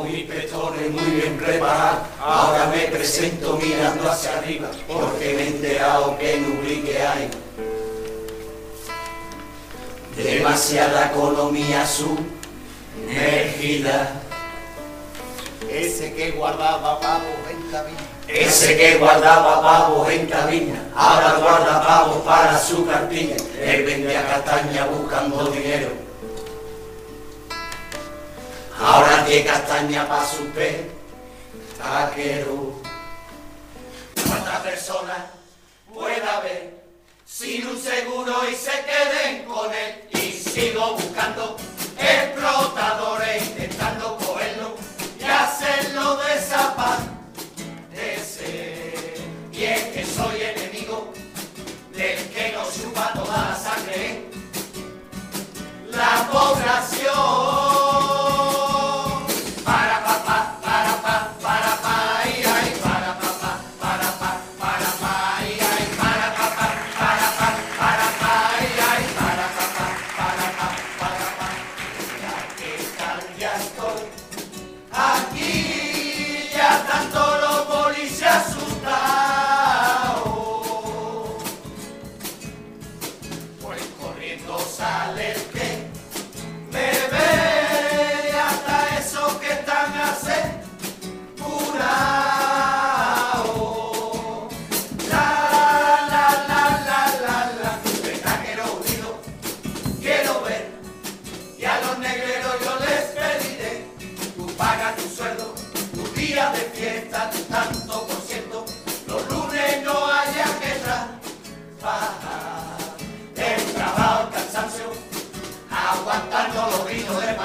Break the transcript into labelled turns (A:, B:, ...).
A: con mis pectorales muy bien preparados. Ahora me presento mirando hacia arriba, porque me he enterado que en Ubrique hay demasiada economía sumergida.
B: Ese que guardaba pavos en cabina.
A: Ese que guardaba pavos en cabina, ahora guarda pavos para su cartilla. Él vende a castaña buscando dinero. Ahora tiene castaña para su taquero. ¿Cuántas personas puede haber sin un seguro y se queden con él? Y sigo buscando explotadores, intentando cogerlo y hacerlo desaparecer. Y es que soy enemigo del que nos chupa toda la sangre, la población. Para pa pa, para pa, para pa, ay, ay, para pa pa, para pa, para pa, ay, ay, para pa pa, para pa, para pa, ay, ay, para pa pa, para pa, para pa. Ya que tal, ya estoy aquí, ya tanto los policías asustados, pues corriendo sale el que me ve y hasta esos que están asegurados. La, la, la, la, la, la, el taquero unido quiero ver, y a los negreros yo les pediré, tú pagas tu sueldo, tu día de fiesta, tu tanto por ciento, los lunes no haya que trabajar, el trabajo, el cansancio, aguantando los gritos de